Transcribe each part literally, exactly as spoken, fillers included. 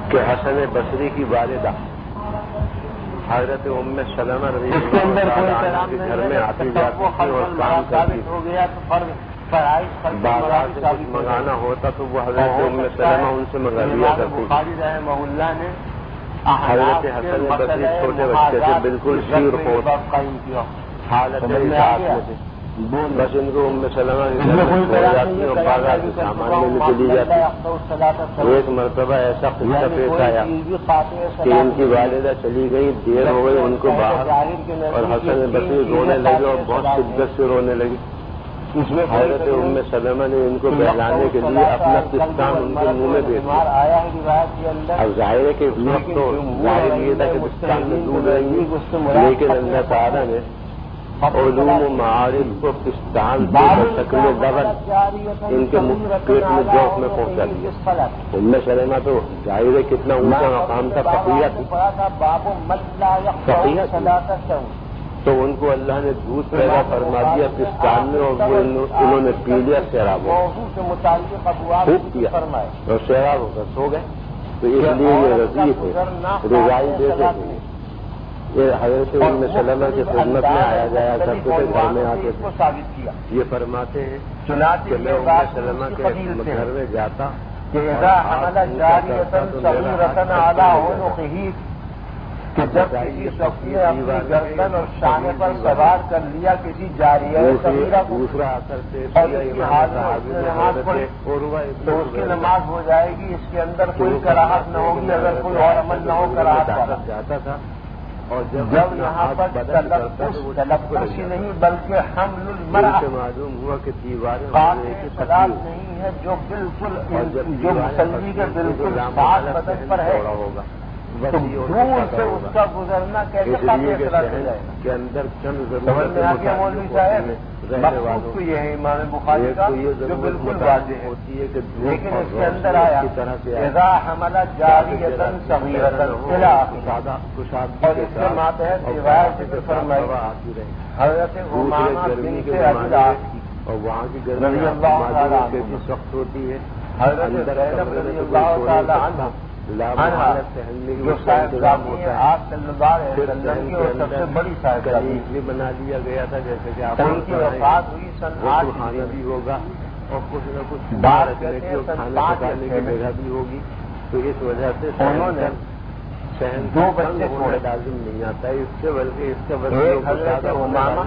کہ حسن بصری کی والدہ حضرت ام سلمہ رضی اللہ عنہا کے گھر میں آتی جاتی تھی اور کام کرتی تھی. بازار سے کچھ منگانا ہوتا تو وہ حضرت ام سلمہ ان سے منگا لیا کرتی تھی. حضرت حسن بصری چھوٹے بچے تھے, بالکل شیر ہوتا حالت میں تھے. بس ان کو ام سلمہ کے گھر میں چھوڑ جاتی اور بازار سے سامان لینے چلی جاتی. ایک مرتبہ ایسا قصہ پیش آیا کہ ان کی والدہ چلی گئی, دیر ہو گئی ان کو باہر, اور حسن بصری رونے لگے اور بہت شدت سے رونے لگی. حضرت ام سلمہ نے ان کو بہلانے کے لیے اپنا پستان ان کے منہ میں دے دیا. اب ظاہر ہے کہ اس وقت تو ظاہر یہ تھا کہ پستان میں دودھ رہیں گی, لیکن اللہ تعالیٰ نے علوم و معارف کو پستان سے شکل ڈبل ان کے پیٹ میں جوف میں پہنچا دیا. ام سلمہ تو ظاہر ہے کتنا اونچا مقام تھا, فقیہ تھی. فقیہ تھی تو ان کو اللہ نے دودھ پیدا فرما دیا پستان میں, اور وہ انہوں نے پی لیا, سیراب ہو خوب کیا اور سیراب ہو کر سو گئے. تو اس لیے یہ رضیف ہے, رضائی دیتے تھے. یہ حضرت ام سلمہ کی خدمت میں آیا جایا کرتے تھے, گھر میں آتے تھے. یہ فرماتے ہیں کہ میں ام سلمہ کے گھر میں جاتا کہ جب کسی شخص نے اپنی گردن اور شانے پر سوار کر لیا کسی جاریہ صغیرہ کو اور اس کی حالت میں نماز پڑھے تو اس کی نماز ہو جائے گی. اس کے اندر کوئی کراہت نہ ہوگی اگر کوئی اور عمل نہ ہو کراہت جاتا تھا. اور جب یہاں پر تلفظ ہی نہیں بلکہ حمل المرأة معلوم ہوا کہ دیواریں قاطع نہیں ہے جو بالکل جو مسلمی کے بالکل ساتھ بدن پر ہے, تو دور سے اس کا گزرنا کیسے فیصلہ ہو جائے گا کے اندر چند ضرورت میں آگے مولوی صاحب مقصود تو یہ ہے امام بخاری کا جو بالکل واضح ہوتی ہے, لیکن اس کے اندر آیا اذا حمل جاریۃ صغیرۃ الی آخر, اور اس کے ماتحت روایت سے فرمائی حضرت امامہ بنت ابی العاص اور وہاں کی رضی اللہ تعالی عنہ سخت ہوتی ہے. حضرت زینب رضی اللہ تعالی عنہ جو صاحبزادی ہے آپ صلی اللہ علیہ وسلم کی اور سب سے بڑی صاحبزادی بھی بنا لیا گیا تھا, جیسے کہ آپ کی وفات ہوئی سن آٹھ کھانا بھی ہوگا اور کچھ نہ کچھ بار کھانے پکانے کی جگہ بھی ہوگی. تو اس وجہ سے انہوں نے شہن دو بچے چھوڑے, لازم نہیں آتا ہے اس سے, بلکہ اس کا ایک حضرت امامہ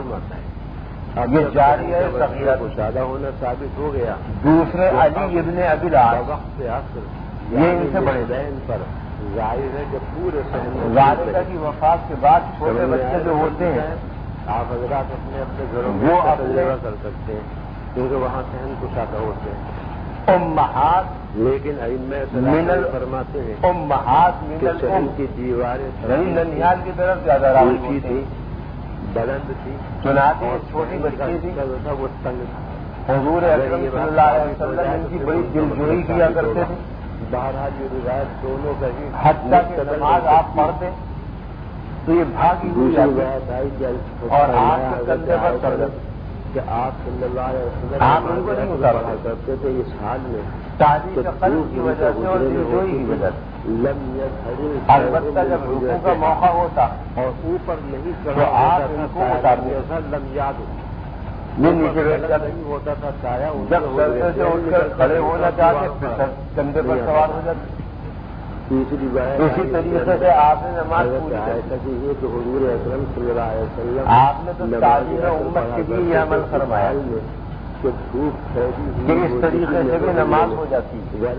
یہ جاری ہے صغیرہ کو زیادہ ہونا ثابت ہو گیا, دوسرے علی ابن ابی العاص وقت سے آخر یہ ان سے بڑے بہن پر ظاہر ہے کہ پورے والدہ کی وفات کے بعد چھوٹے بچے جو ہوتے ہیں آپ حضرات اپنے اپنے گھروں میں وہ تجربہ کر سکتے ہیں, کیونکہ وہاں سہن کشادہ ہوتے ہیں. امہات لیکن ائمہ فرماتے ہیں امہات کہ شہن کی دیواریں ننیال کی طرف زیادہ اونچی تھی, بلند تھی, چنانچہ چھوٹی بچی تھی وہ تنگ تھا. حضور اکرم صلی اللہ علیہ وسلم ان کی بڑی دلجوئی کیا کرتے تھے. بہرحال یہ روایت دونوں کا ہی حتیٰ کہ نماز آپ پڑھتے تو یہ بھاگی ہوئی روایت آئی اور آپ کے کندھے پر چڑھ گئے کہ آپ صلی اللہ علیہ وسلم آپ ان کو نہیں اتارا کرتے تھے اس حال میں تاریخ قلب کی وجہ سے اور دلجوئی کی وجہ سے. البتہ جب رکوع کا موقع ہوتا اور اوپر نہیں تو آپ ان کو اتارتے لم یاد یہ نیچے بیٹھ جاتے نہیں ہوتا تھا سایہ جب سجدے سے اٹھ کر کھڑے ہونا چاہتے پھر کندھے پر سوار ہو جاتے. تیسری بات اسی طریقے سے آپ نے نماز پوری کری ہے کہ حضور اکرم صلی اللہ علیہ وسلم آپ نے تو تعلیم امت کے لیے یہ عمل فرمایا کہ دھوپ کہ اس طریقے سے بھی نماز ہو جاتی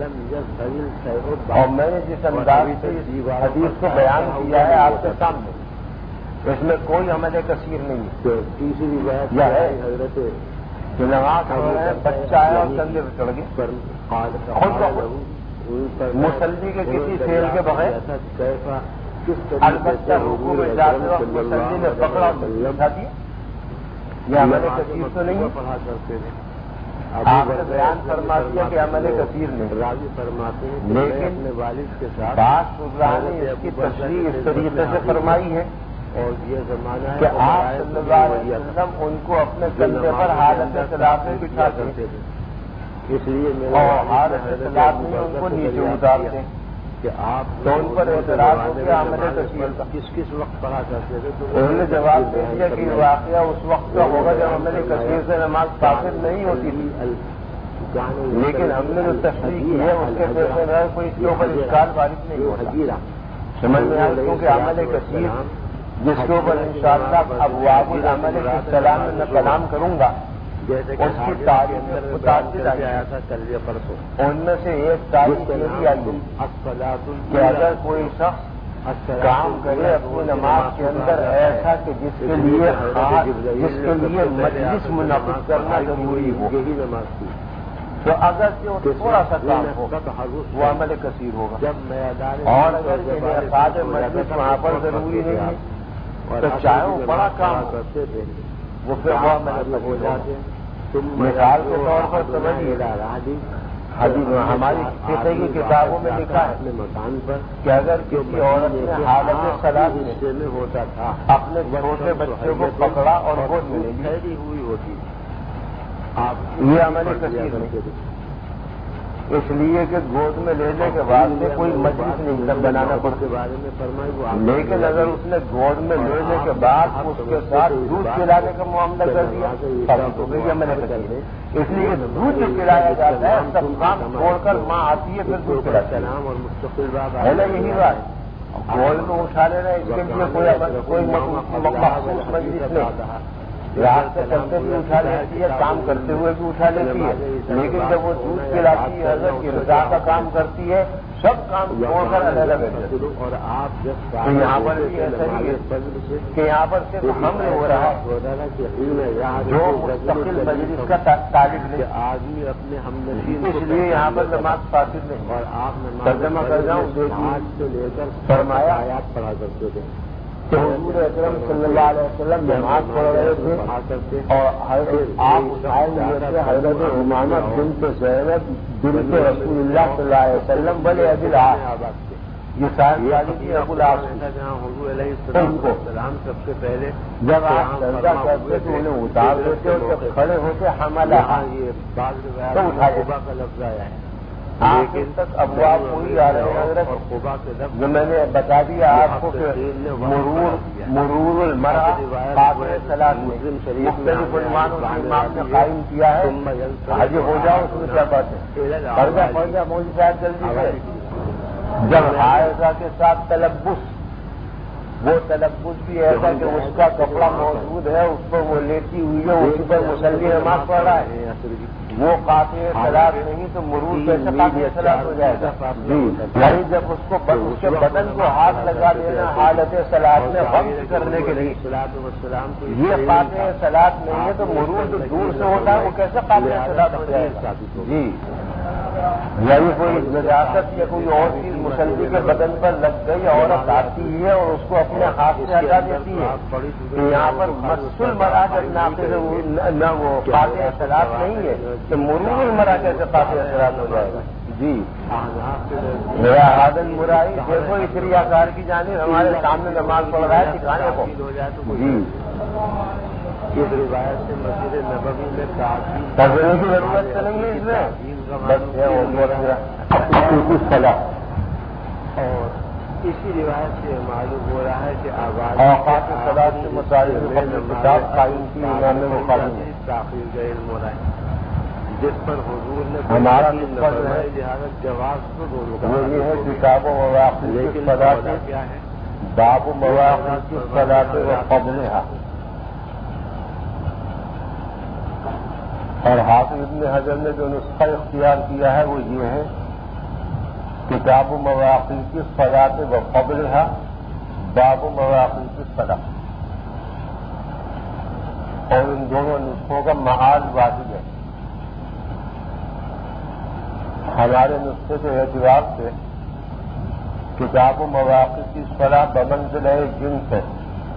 ہے. اور میں نے جس انداز سے اس حدیث کو بیان کیا ہے آپ کے سامنے, اس میں کوئی عمل کثیر نہیں ہے. تیسری بات یہ ہے حضرت کہ نماز ہو رہے ہیں, بچہ آیا اور کندھے پہ چڑھ گئے خود بخود مسلی کے کسی فیل کے بغیر. البتہ رکوع میں جاتے وقت مسلی نے پکڑا اٹھا دیا, یہ عمل کثیر تو نہیں ہے. آپ نے بیان فرما دیا کہ عمل کثیر نہیں, راضی فرماتے ہیں لیکن اپنے والد کے ساتھ بعض شعراء نے اس کی تشریح اس طریقے سے فرمائی ہے اور یہ زمانہ ہے کہ آپ صلی اللہ علیہ وسلم ان کو اپنے کندھے پر حالت صلاح میں بٹھاتے تھے, اس لیے اور حالت صلاح میں ان کو نیچے اتارتے. کہ آپ تو ان پر اعتراض ہو گیا عمل کثیر کا کس کس وقت پڑھا کرتے تھے؟ تو انہوں نے جواب دے دیا کہ واقعہ اس وقت کا ہوگا جب عمل کثیر سے نماز فاسد نہیں ہوتی تھی، لیکن ہم نے جو تشریح کی ہے اس کے پیش نظر کوئی اس کے اوپر اشکال وارد نہیں ہوتا، سمجھ میں آئے، کیونکہ عمل کثیر جس کے اوپر انشاءاللہ ابواب العمل کے سلام میں کلام کروں گا، جیسے اس کی تعریف متعدد آیا تھا کل یا پرسوں، ان میں سے ایک تعریف یہ بھی آئی کہ اگر کوئی شخص کام کرے اپنی نماز کے اندر ایسا کہ جس کے لیے جس کے لیے مجلس منعقد کرنا ضروری ہو، یہی نماز تھی، تو اگر جو تھوڑا سا کام ہو وہ عمل کثیر ہوگا، جب میدان اور اگر انعقاد مجلس وہاں پر ضروری نہیں ہے تو چاہے وہ بڑا کام کرتے تھے وہ پھر وہ عمل کثیر ہو جاتے۔ مثال کے طور پر سمجھیے، حدیث ہماری فقہ کی کتابوں میں لکھا ہے اپنے مکان پر کہ اگر کسی عورت نے حالت صلاح میں ہوتا تھا اپنے چھوٹے بچے کو پکڑا اور گود میں لے لی، ٹھہری ہوئی ہوتی، آپ یہ عمل کثیر نہیں، اس لیے کہ گود میں لینے کے بعد میں کوئی مجلس نہیں بنانا پڑتا، کے بارے میں فرمائی وہ لیکن اگر اس نے گود میں لینے کے بعد اس کے ساتھ دودھ پلانے کا معاملہ کر دیا تو یہ عمل کثیر ہے، اس لیے دودھ جو پلایا جاتا ہے سب کام چھوڑ کر ماں آتی ہے پھر دودھ پلاتا ہے، سلام اور مستقل باب ہے نا یہی بات، گود میں اٹھا لینا اس کے لیے کوئی کوئی مخصوص مجلس نہیں، رات سے چلتے بھی اٹھا لیتی ہے، کام کرتے ہوئے بھی اٹھا لیتی ہے، لیکن جب وہ دودھ پلاتی ہے حضرت کی رضا کا کام کرتی ہے سب کام چھوڑ کر الگ الگ اور آپ جب یہاں پر بھی ایسا ہی ہے کہ یہاں پر صرف حمل ہو رہا ہے جو مستقل مجلس کا طالب نہیں، آدمی اپنے ہم نشین اس لیے یہاں پر نماز فاسد نہیں، اور آپ ترجمہ کر جاؤں آج سے لے کر فرمایا آیات پڑھا کرتے تھے کہ حضور اکرم صلی اللہ علیہ وسلم نماز پڑھ رہے تھے اور آپ اٹھائے ہوئے تھے حضرت عمامہ بنت زینب بنت رسول اللہ صلی اللہ علیہ وسلم بلے ابی العاص، یہ صاحب والی تھی ابو العاص، جہاں حضور علیہ السلام سب سے پہلے جب آپ سجدہ کرتے تو انہیں اتار دیتے اور جب کھڑے ہوتے حملہ یہ بعض تو اٹھا دیتے کا لفظ آیا ہے، لیکن تک ابواب وہی آ رہے ہیں حضرت جو میں نے بتا دیا آپ کو کہ مرور مرور المرأة قابل صلاح میں مختلف عنوانوں سے امام نے قائم کیا ہے، حاضر ہو جاؤ اس میں کیا بات ہے، پڑھ جا پڑھ جا مولوی صاحب جلدی سے، جب حائضہ کے ساتھ تلبس، وہ تلبس بھی ایسا کہ اس کا کپڑا موجود ہے اس پر وہ لیتی ہوئی ہے اسی پر مسلی نماز پڑھ رہا ہے، وہ قاطع صلاح نہیں تو مرور کیسے قاطع صلاح ہو جائے گا؟ یعنی جب اس کو اس کے بدن کو ہاتھ لگا دینا حالت صلاح میں غمز کرنے کے لیے یہ قاطع صلاح نہیں ہے تو مرور جو دور سے ہوتا ہے وہ کیسے قاطع صلاح ہو جائے گا؟ جی، یعنی کوئی نجاست یا کوئی اور چیز مسلم کے بدن پر لگ گئی عورت آتی ہے اور اس کو اپنے ہاتھ سے ہٹا دیتی ہے کہ یہاں پر مسل مرا کر نہ وہ قاطع اثرات نہیں ہے کہ مرور المرا کیسے قاطع اثرات ہو جائے گا؟ جی، میرا حادن برائی دیکھو اس ریاکار کی جانب ہمارے سامنے نماز پڑھ رہا ہے سکھانے کو، جی اس روایت سے مسجد نبوی میں تغیر کی ضرورت تو نہیں ہے اس میں، بس صلاح اور اسی روایت سے معلوم ہو رہا ہے کہ آواز اوقات صلاح سے متعلق کتاب قائم کی امام بخاری نے تاخیر کا علم ہو رہا ہے جس پر حضور نے ہمارا نسبت ہے لہٰذا جواز تو دونوں کا وہ یہ ہے کتاب و مواقع کی صلاح کیا ہے باب و مواقع کی صلاح و قبلها، اور حافظ ابن حجر نے جو نسخہ اختیار کیا ہے وہ یہ ہے کتاب و مواقع کی صلاۃ و قبلها باب و مواقع کی صلاح، اور ان دونوں نسخوں کا محال واحد ہے، ہمارے نسخے کے اعتبار سے کتاب و مواقع کی صلاح بمنزلہ جنس ہے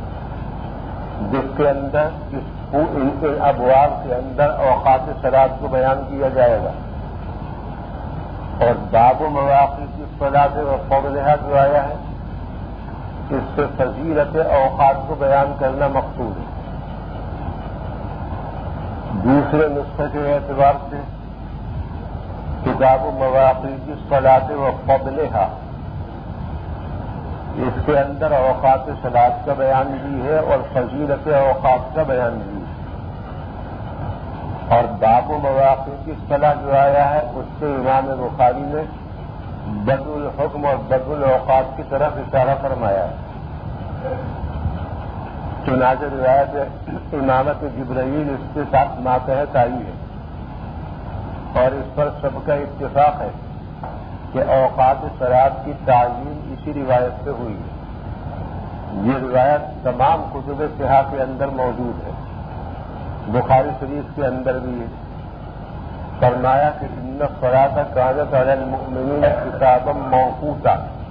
جس کے اندر ان کے ابواب کے اندر اوقات صلاۃ کو بیان کیا جائے گا، اور باب و مواقع کی صلاۃ و قبلها جو آیا ہے اس سے فضیلت اوقات کو بیان کرنا مقصود ہے۔ دوسرے نسخے کے اعتبار سے کتاب و مواقع کی صلاۃ و قبلها اس کے اندر اوقات صلاۃ کا بیان بھی ہے اور فضیلت اوقات کا بیان بھی ہے، اور باب و مواقع کی اصطلاح جو آیا ہے اس سے امام بخاری نے بدء الحکم اور بدء الاوقات کی طرف اشارہ فرمایا ہے۔ چنانچہ روایت امامت جبرائیل اس کے ساتھ ماتحت آئی ہے، اور اس پر سب کا اتفاق ہے کہ اوقات صلاۃ کی تعیین اسی روایت سے ہوئی ہے۔ یہ روایت تمام کتب صحاح کے اندر موجود ہے، بخاری شریف کے اندر بھی ہے۔ فرمایا کہ ان الصلاۃ کانت علی المؤمنین کتابا موقوتا،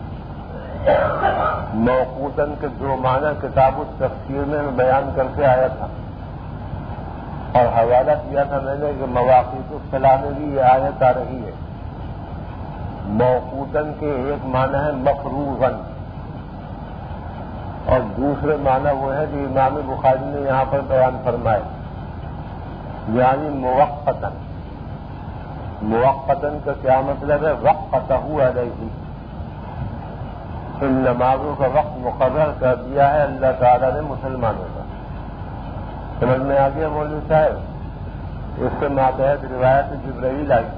موقوتاً کے دو معنی کتاب التفسیر میں بیان کر کے آیا تھا، اور حوالہ کیا تھا میں نے کہ مواقیت الصلاۃ میں بھی یہ آیت آ رہی ہے۔ موقوتاً کے ایک معنی ہے مفروضاً، اور دوسرے معنی وہ ہے جو امام بخاری نے یہاں پر بیان فرمائے، یعنی موقتاً۔ موقتاً کا کیا مطلب ہے؟ وقتہ علیہ، ان نمازوں کا وقت مقرر کر دیا ہے اللہ تعالیٰ نے مسلمانوں کا۔ سمجھ میں آ گیا مولوی صاحب؟ اس کے ماتحت روایت جبرائیل آئی،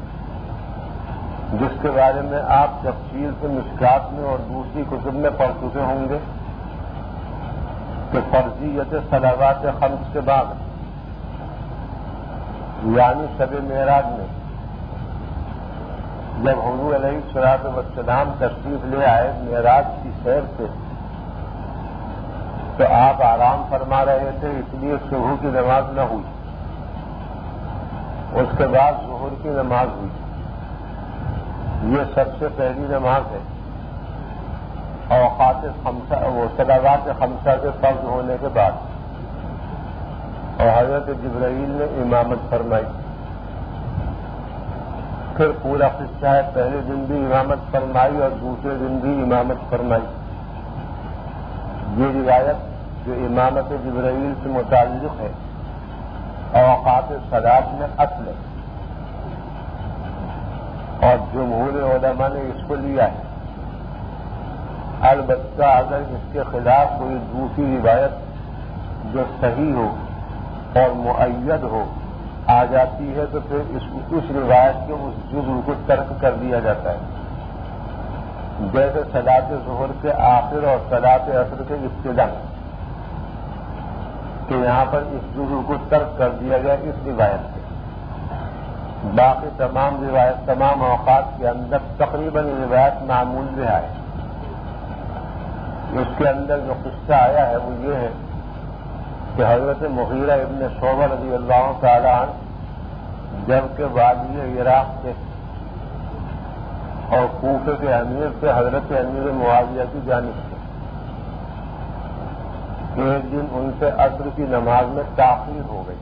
جس کے بارے میں آپ تفصیل سے مشکات میں اور دوسری کتب میں پڑھ چکے ہوں گے کہ فرضیت صلوات خمس کے بعد، یعنی شب معراج میں جب حضور علیہ الصلوۃ والسلام تشریف لے آئے معراج کی سیر سے، تو آپ آرام فرما رہے تھے، اس لیے صبح کی نماز نہ ہوئی۔ اس کے بعد ظہر کی نماز ہوئی۔ یہ سب سے پہلی نماز ہے اوقات خمسہ، وہ صلوات خمسہ کے فرض ہونے کے بعد، اور حضرت جبرائیل نے امامت فرمائی۔ پھر پورا قصہ ہے، پہلے دن بھی امامت فرمائی اور دوسرے دن بھی امامت فرمائی۔ یہ روایت جو امامت جبرائیل سے متعلق ہے اوقات صلاۃ میں اصل ہے، اور جمہور علماء نے اس کو لیا ہے۔ البتہ اگر اس کے خلاف کوئی دوسری روایت جو صحیح ہو اور مؤید ہو آ جاتی ہے تو پھر اس, اس روایت کے اس جزء کو ترک کر دیا جاتا ہے، جیسے صلاۃ ظہر کے آخر اور صلاۃ عصر کے ابتدا، کہ یہاں پر اس جزء کو ترک کر دیا گیا اس روایت سے۔ باقی تمام روایت تمام اوقات کے اندر تقریباً روایت معمول رہا ہے۔ اس کے اندر جو قصہ آیا ہے وہ یہ ہے کہ حضرت مغیرہ ابن شعبہ رضی اللہ تعالیٰ عنہ جبکہ والی عراق تھے اور کوفے کے امیر سے حضرت امیر معاویہ کی جانب سے، ایک دن ان سے عصر کی نماز میں تاخیر ہو گئی۔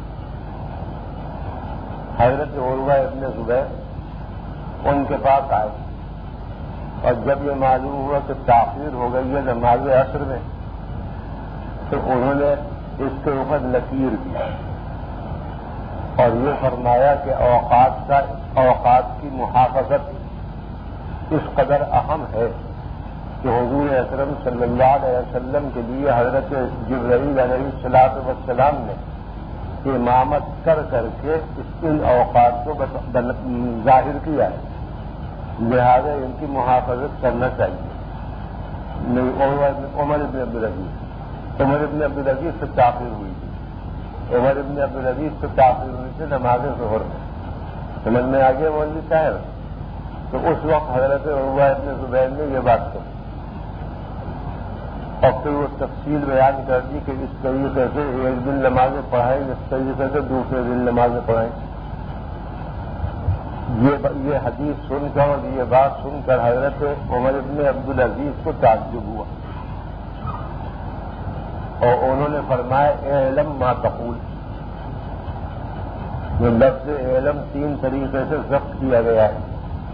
حضرت عروہ ابن زبیر ان کے پاس آئے، اور جب یہ معلوم ہوا کہ تاخیر ہو گئی ہے نماز عصر میں، تو انہوں نے اس کے اوپر نکیر کی اور یہ فرمایا کہ اوقات کا اوقات کی محافظت اس قدر اہم ہے کہ حضور اکرم صلی اللہ علیہ وسلم کے لیے حضرت جبرائیل علیہ الصلوۃ والسلام نے امامت کر کر کے ان اوقات کو ظاہر کیا ہے، لہذا ان کی محافظت کرنا چاہیے۔ عمر ابن عبدالعزیز عمر ابن عبدالعزیز سے تاخیر ہوئی تھی، عمر ابن عبدالعزیز سے تاخیر ہوئی تھی نماز ظہر میں، سمجھ میں آگے مولوی صاحب؟ تو اس وقت حضرت عروہ ابن زبیر نے یہ بات کہی، اور پھر وہ تفصیل بیان کر دی کہ اس طریقے سے ایک دن نمازیں پڑھائیں، اس طریقے سے دوسرے دن نمازیں پڑھائیں۔ یہ یہ حدیث سن کر اور یہ بات سن کر حضرت عمر ابن عبدالعزیز کو تعجب ہوا، اور انہوں نے فرمایا اعلم ما تقول۔ جو لفظ علم تین طریقے سے ضبط کیا گیا ہے،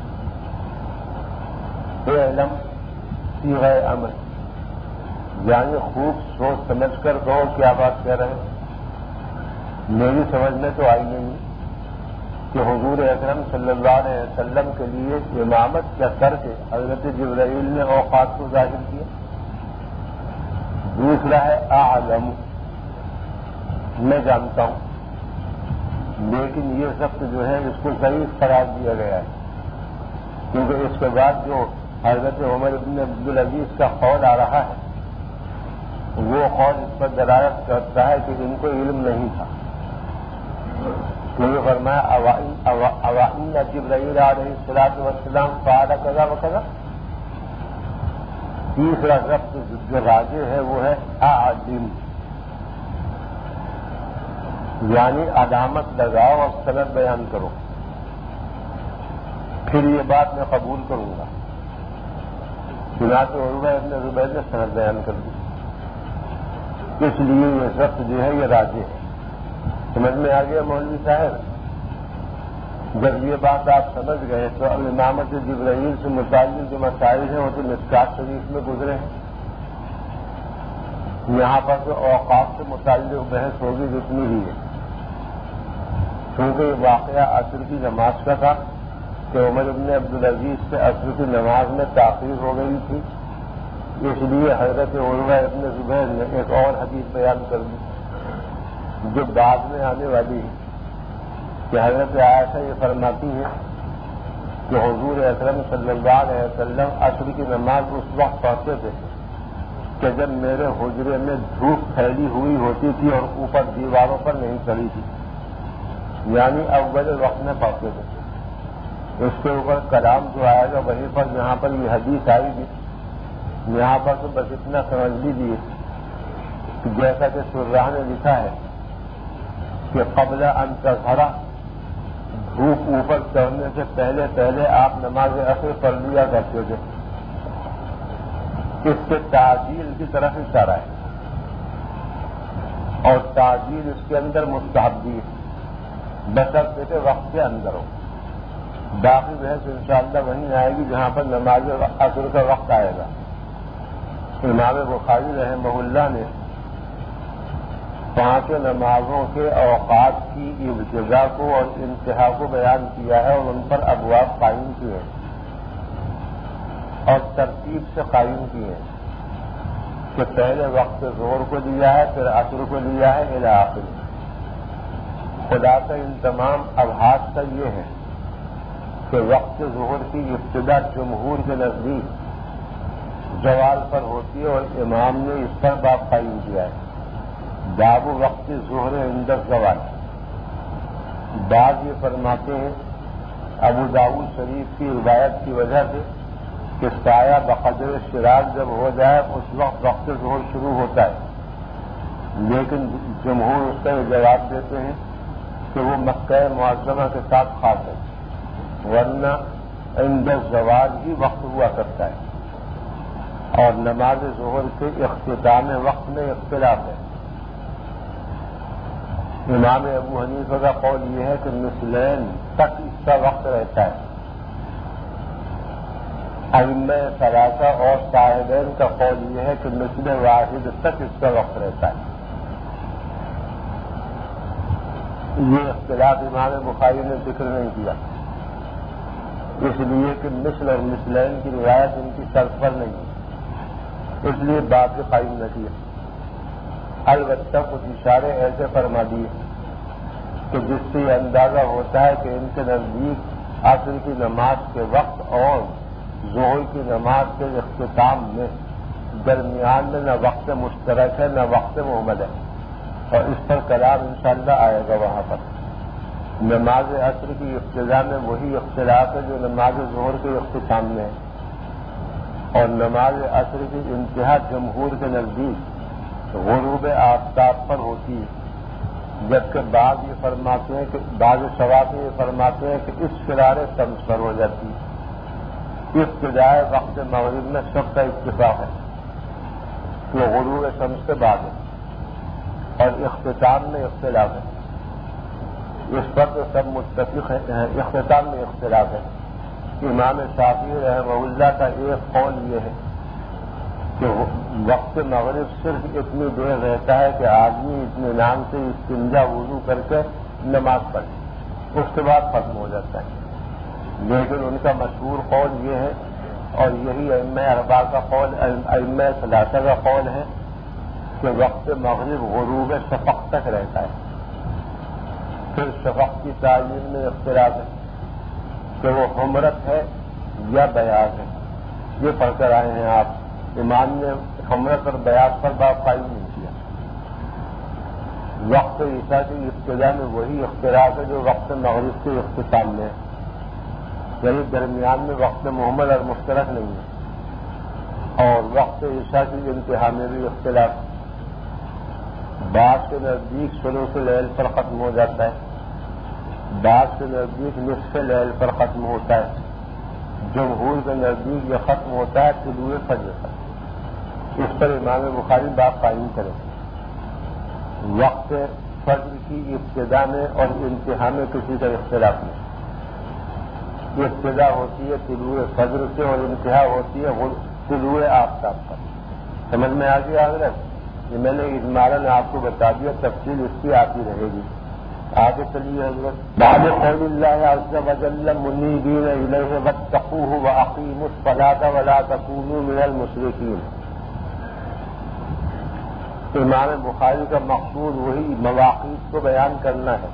علم صیغہ امر، یعنی خوب سوچ سمجھ کر کہو کیا بات کہہ رہے ہیں، میری سمجھ میں تو آئی نہیں، کہ حضور اکرم صلی اللہ علیہ وسلم کے لیے امامت کیا کر کے حضرت جبرائیل نے اوقات کو ظاہر کیا. دوسرا ہے اعلم، میں جانتا ہوں، لیکن یہ سب جو ہے اس کو صحیح قرار دیا گیا ہے، کیونکہ اس کے بعد جو حضرت عمر بن عبدالعزیز کا قول آ رہا ہے وہ قول اس پر دلالت کرتا ہے کہ ان کو علم نہیں تھا. کیونکہ فرمایا اوائن جبرائیل علیہ الصلوۃ والسلام فعل کذا و کذا. تیسرا لفظ جو راجح ہے وہ ہے اعلم، یعنی علامت لگاؤ اور سند بیان کرو، پھر یہ بات میں قبول کروں گا. چنانچہ عروہ ابن زبیر نے سند بیان کر دی، اس لیے یہ لفظ جو ہے یہ راجح ہے. سمجھ میں آ گیا مولوی صاحب؟ جب یہ بات آپ سمجھ گئے تو اب امامت جبرائیل سے متعلق جو مسائل ہیں وہ تو مشکات شریف میں گزرے ہیں. یہاں پر جو اوقات سے متعلق بحث ہوگی جتنی ہی ہے، کیونکہ یہ واقعہ عصر کی نماز کا تھا کہ عمر بن عبدالعزیز سے عصر کی نماز میں تاخیر ہو گئی تھی، اس لیے حضرت عروہ ابن زبیر نے ایک اور حدیث بیان کر دی جو بعد میں آنے والی ہے کہ حضرت عائشہ یہ فرماتی ہے کہ حضور اکرم صلی اللہ علیہ وسلم عصر کی نماز اس وقت پڑھتے تھے کہ جب میرے حجرے میں دھوپ پھیلی ہوئی ہوتی تھی اور اوپر دیواروں پر نہیں چڑھی تھی، یعنی اول وقت میں پڑھتے تھے. اس کے اوپر کلام جو آئے گا وہیں پر جہاں پر یہ حدیث آئی گی، یہاں پر تو بس اتنا سمجھ لیجیے کہ جیسا کہ سراہ نے لکھا ہے کہ قبل ان تظہر، دھوپ اوپر چڑھنے سے پہلے پہلے آپ نماز عصر پڑھ لیا کرتے تھے. اس سے تعجیل کی طرف اشارہ ہے، اور تعجیل اس کے اندر مستحبی ہے، بشرطے کہ وقت کے اندر ہو. باقی بحث انشاءاللہ وہیں آئے گی جہاں پر نماز عصر کا وقت آئے گا. امام بخاری رحمہ اللہ نے پانچ نمازوں کے اوقات کی ابتدا کو اور انتہا کو بیان کیا ہے اور ان پر ابواب قائم کیے ہیں اور ترتیب سے قائم کیے ہیں کہ پہلے وقت ظہر کو لیا ہے، پھر عصر کو لیا ہے، الی آخر. خلاصہ ان تمام ابحاث کا یہ ہے کہ وقت ظہر کی ابتدا جمہور کے نزدیک زوال پر ہوتی ہے اور امام نے اس پر باب قائم کیا ہے، باب وقت ظہر عند الزوال. بعض یہ فرماتے ہیں ابو داؤد شریف کی روایت کی وجہ سے کہ سایہ بقدر شراق جب ہو جائے اس وقت وقت ظہر شروع ہوتا ہے، لیکن جمہور اس کا یہ جواب دیتے ہیں کہ وہ مکہ معظمہ کے ساتھ خاص ہے، ورنہ عند الزوال ہی وقت ہوا کرتا ہے. اور نماز ظہر کے اختتام وقت میں اختلاف ہے. امام ابو حنیفہ کا قول یہ ہے کہ مثلین تک اس کا وقت رہتا ہے. ائمہ ثلاثہ اور صاحبین کا قول یہ ہے کہ مثل واحد تک اس کا وقت رہتا ہے. یہ اختلاف امام بخاری نے ذکر نہیں کیا، اس لیے کہ مثل اور مثلین کی روایت ان کی طرف پر نہیں ہے، اس لیے بات سے قائم نہ کیا. البتہ کچھ اشارے ایسے فرما دیے کہ جس سے یہ اندازہ ہوتا ہے کہ ان کے نزدیک عصر کی نماز کے وقت اور ظہر کی نماز کے اختتام میں درمیان میں نہ وقت مشترک ہے نہ وقت محمد ہے، اور اس پر کلام انشاءاللہ آئے گا. وہاں پر نماز عصر کی ابتدا میں وہی اختلاف ہے جو نماز ظہر کے اختتام میں ہے، اور نماز عصر کی انتہا جمہور کے نزدیک غروب آفتاب پر ہوتی ہے، جبکہ بعض یہ فرماتے ہیں کہ بعض شواف یہ فرماتے ہیں کہ اس فرارے شمس پر ہو جاتی ہے. ابتدائے وقت مغرب میں سب کا اتفاق ہے کہ غروب شمس کے بعد ہے، اور اختتام میں اختلاف ہے. اس پر تو سب متفق ہیں، اختتام میں اختلاف ہے. امام شافعی رحمہ اللہ کا ایک قول یہ ہے کہ وقت مغرب صرف اتنی دیر رہتا ہے کہ آدمی اطمینان سے استنجا وضو کر کے نماز پڑھے، اس کے بعد ختم ہو جاتا ہے، لیکن ان کا مشہور قول یہ ہے، اور یہی ائمہ اربعہ کا قول، ائمہ ثلاثہ کا قول ہے کہ وقت مغرب غروب شفق تک رہتا ہے۔ پھر شفق کی تعین میں اختلاف ہے کہ وہ حمرت ہے یا بیاض ہے، یہ پڑھ کر آئے ہیں آپ۔ امام نے حمرت اور بیاض پر باب قائم نہیں کیا۔ وقت عشاء کی ابتدا میں وہی اختلاف ہے جو وقت مغرب کے اختتام میں ہے، یعنی درمیان میں وقت محمل اور مشترک نہیں ہے، اور وقت عشاء کی انتہا میں بھی اختلاف ہے۔ بعض کے نزدیک شروع سے لیل پر ختم ہو جاتا ہے، بعض کے نزدیک نصف لیل پر ختم ہوتا ہے، جمہور کے نزدیک یہ ختم ہوتا ہے طلوع فجر پر۔ اس پر امام بخاری باب قائم کرے۔ وقت فجر کی ابتدا میں اور انتہا میں کسی کا اختلاف نہیں، ابتدا ہوتی ہے طلوع فجر سے اور انتہا ہوتی ہے طلوع آفتاب پر۔ سمجھ میں آ گیا حضرت؟ یہ میں نے اجمالاً آپ کو بتا دیا، تفصیل اس کی آتی رہے گی۔ آگے چلیے حضرت۔ بعد قول اللہ عز وجل منیبین الیہ واتقوہ واقیموا الصلاۃ ولا تکونوا من المشرکین۔ امام بخاری کا مقصود وہی مواقیت کو بیان کرنا ہے،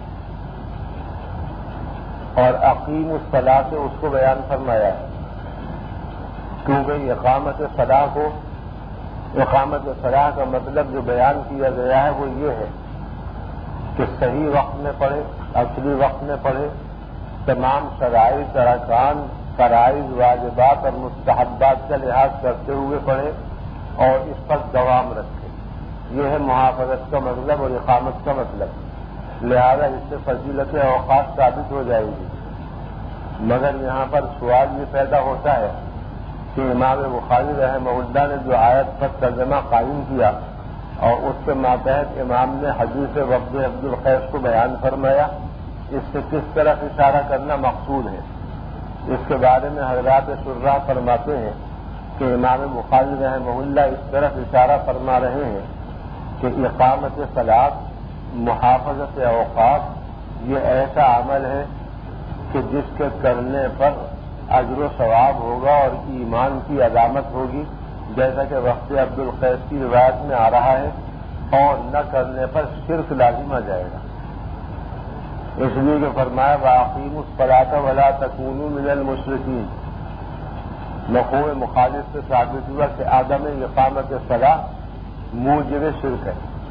اور اقیم الصلاۃ سے اس کو بیان فرمایا ہے، کیونکہ اقامت صلاح کو اقامت صلاح کا مطلب جو بیان کیا گیا ہے وہ یہ ہے کہ صحیح وقت میں پڑھے، اصلی وقت میں پڑھے، تمام شرائط ارکان فرائض واجبات اور مستحبات کا لحاظ کرتے ہوئے پڑھے اور اس پر دوام رکھے۔ یہ ہے محافظت کا مطلب اور اقامت کا مطلب، لہذا اس سے فضیلت اوقات ثابت ہو جائے گی۔ مگر یہاں پر سوال یہ پیدا ہوتا ہے کہ امام بخاری رحمہ اللہ نے جو آیت پر ترجمہ قائم کیا اور اس کے ماتحت امام نے حدیث وفد عبد القیس کو بیان فرمایا، اس سے کس طرح اشارہ کرنا مقصود ہے؟ اس کے بارے میں حضرات شراح فرماتے ہیں کہ امام بخاری رحمہ اللہ اس طرف اشارہ فرما رہے ہیں کہ اقامت صلاۃ، محافظت اوقات، یہ ایسا عمل ہے کہ جس کے کرنے پر اجر و ثواب ہوگا اور ایمان کی علامت ہوگی، جیسا کہ وفد عبد القیس کی روایت میں آ رہا ہے، اور نہ کرنے پر شرک لازم آ جائے گا۔ اس لیے کہ فرمایا وَأَقِیمُوا الصَّلَاةَ وَلَا تَکُونُوا مِنَ الْمُشْرِکِینَ، مفہوم مخالف سے ثابت ہوا کہ عدم اقامت صلاح موجب شرک ہے،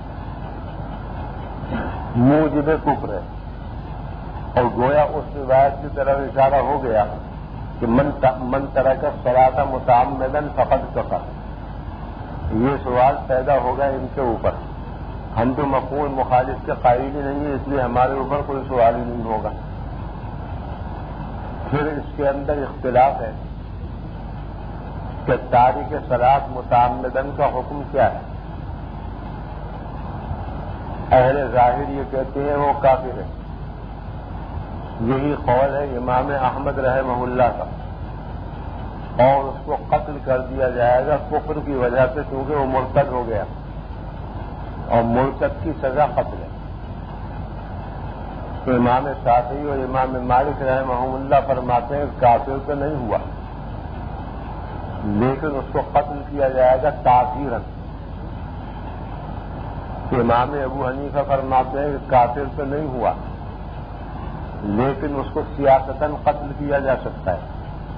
موجب کفر ہے، اور گویا اس روایت کی طرف اشارہ ہو گیا کہ من من ترک الصلاۃ متعمدا فقد کفر۔ یہ سوال پیدا ہوگا ان کے اوپر، ہم تو مفہوم مخالف کے قائل ہی نہیں ہیں، اس لیے ہمارے اوپر کوئی سوال ہی نہیں ہوگا۔ پھر اس کے اندر اختلاف ہے کہ تارک صلاۃ متعمدن کا حکم کیا ہے؟ اہل ظاہر یہ کہتے ہیں وہ کافر ہے، یہی قول ہے امام احمد رحمہ اللہ کا، اور اس کو قتل کر دیا جائے گا کفر کی وجہ سے، کیونکہ وہ مرتد ہو گیا، اور مرتد کی سزا قتل ہے۔ تو امام شافعی اور امام مالک رحمہ اللہ فرماتے ہیں کافر تو نہیں ہوا، لیکن اس کو قتل کیا جائے گا تعزیراً۔ امام ابو حنیفہ فرماتے ہیں کہ کافر تو نہیں ہوا، لیکن اس کو سیاستاً قتل کیا جا سکتا ہے۔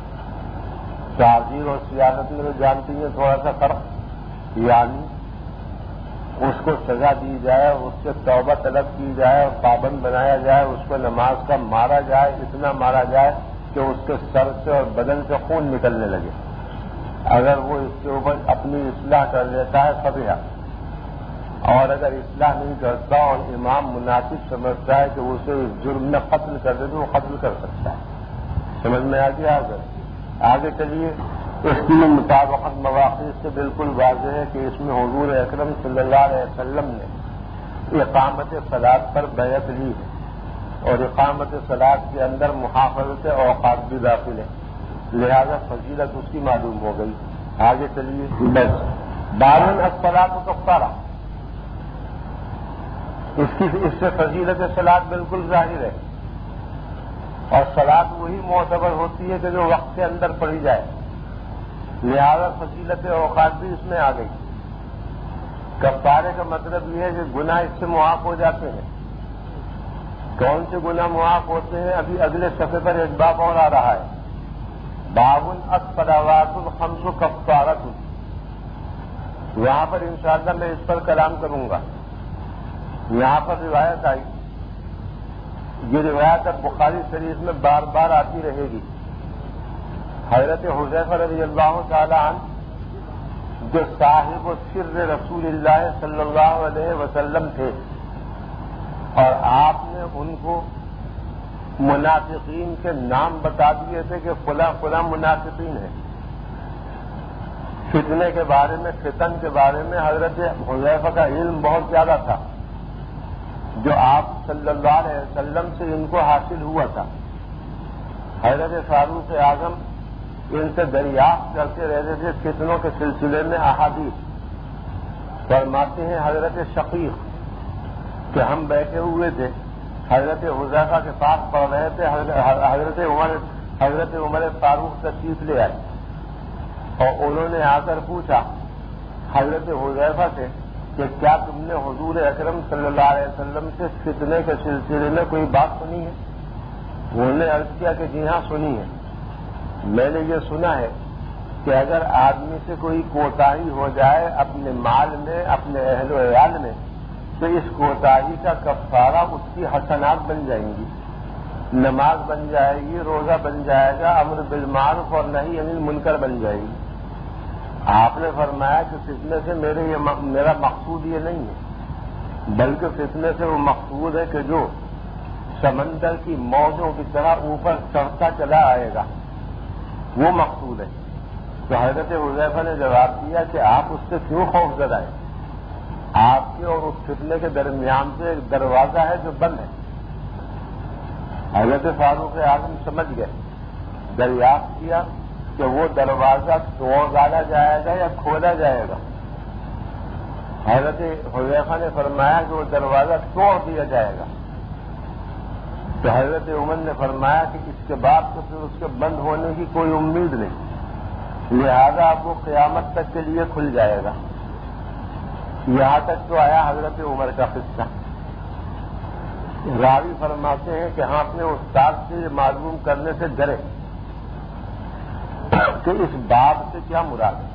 تعزیر اور سیاست میں تو جانتی ہیں تھوڑا سا فرق، یعنی اس کو سزا دی جائے، اس سے توبہ طلب کی جائے اور پابند بنایا جائے، اس کو نماز کا مارا جائے، اتنا مارا جائے کہ اس کے سر سے اور بدن سے خون نکلنے لگے۔ اگر وہ اس کے اوپر اپنی اصلاح کر لیتا ہے فبیہ، اور اگر اصلاح نہیں کرتا اور امام مناسب سمجھتا ہے کہ اسے اس جرم میں قتل کر دے تو وہ قتل کر سکتا ہے۔ سمجھ میں آ گیا؟ آگے آگے چلیے۔ اس کی مطابقت مواقع سے بالکل واضح ہے کہ اس میں حضور اکرم صلی اللہ علیہ وسلم نے اقامت صلاۃ پر بیعت لی ہے، اور اقامت صلاۃ کے اندر محافظت اوقات بھی داخل ہے، لہذا فضیلت اس کی معلوم ہو گئی۔ آگے چلیے۔ بس بارن الصلاۃ کفارہ، اس کی اس سے فضیلت صلاۃ بالکل ظاہر ہے اور صلاۃ وہی معتبر ہوتی ہے کہ جو وقت کے اندر پڑھی جائے، لہذا فضیلت اوقات بھی اس میں آ گئی۔ کفارے کا مطلب یہ ہے کہ گناہ اس سے معاف ہو جاتے ہیں۔ کون سے گناہ معاف ہوتے ہیں؟ ابھی اگلے صفحے پر ایک باب اور آ رہا ہے، باب الصلوات الخمس کفارۃ، وہاں پر انشاءاللہ میں اس پر کلام کروں گا۔ یہاں پر روایت آئی، یہ روایت اب بخاری شریف میں بار بار آتی رہے گی۔ حضرت حذیفہ رضی اللہ تعالی عنہ جو صاحب و سر رسول اللہ صلی اللہ علیہ وسلم تھے، اور آپ نے ان کو منافقین کے نام بتا دیے تھے کہ فلاں فلاں منافقین ہیں۔ فتنے کے بارے میں، فتن کے بارے میں حضرت حذیفہ کا علم بہت زیادہ تھا، جو آپ صلی اللہ علیہ وسلم سے ان کو حاصل ہوا تھا۔ حضرت فاروق اعظم ان سے دریافت کرتے رہتے تھے فتنوں کے سلسلے میں احادیث۔ فرماتے ہیں حضرت شقیق کہ ہم بیٹھے ہوئے تھے، حضرت حذیفہ کے پاس پڑھ رہے تھے، حضرت عمر حضرت عمر فاروق تشریف لے آئے اور انہوں نے آ کر پوچھا حضرت حذیفہ سے کہ کیا تم نے حضور اکرم صلی اللہ علیہ وسلم سے فتنے کے سلسلے میں کوئی بات سنی ہے؟ انہوں نے عرض کیا کہ جی ہاں سنی ہے، میں نے یہ سنا ہے کہ اگر آدمی سے کوئی کوتاہی ہو جائے اپنے مال میں، اپنے اہل و عیال میں، تو اس کوتاہی کا کفارہ اس کی حسنات بن جائیں گی، نماز بن جائے گی، روزہ بن جائے گا، امر بالمعروف اور نہی عن المنکر بن جائے گی۔ آپ نے فرمایا کہ فتنے سے میرے یہ میرا مقصود یہ نہیں ہے، بلکہ فتنے سے وہ مقصود ہے کہ جو سمندر کی موجوں کی طرح اوپر چڑھتا چلا آئے گا، وہ مقصود ہے۔ تو حضرت حذیفہ نے جواب دیا کہ آپ اس سے کیوں خوف زدہ ہیں؟ آپ کے اور اس فتنے کے درمیان سے ایک دروازہ ہے جو بند ہے۔ حضرت فاروق اعظم سمجھ گئے، دریافت کیا کہ وہ دروازہ توڑ ڈالا جائے گا یا کھولا جائے گا؟ حضرت حذیفہ نے فرمایا کہ وہ دروازہ توڑ دیا جائے گا۔ تو حضرت عمر نے فرمایا کہ اس کے بعد تو پھر اس کے بند ہونے کی کوئی امید نہیں، لہذا اب وہ قیامت تک کے لیے کھل جائے گا۔ یہاں تک تو آیا حضرت عمر کا قصہ۔ راوی فرماتے ہیں کہ ہم اپنے استاد سے یہ معلوم کرنے سے ڈرے کہ اس باب سے کیا مراد ہے،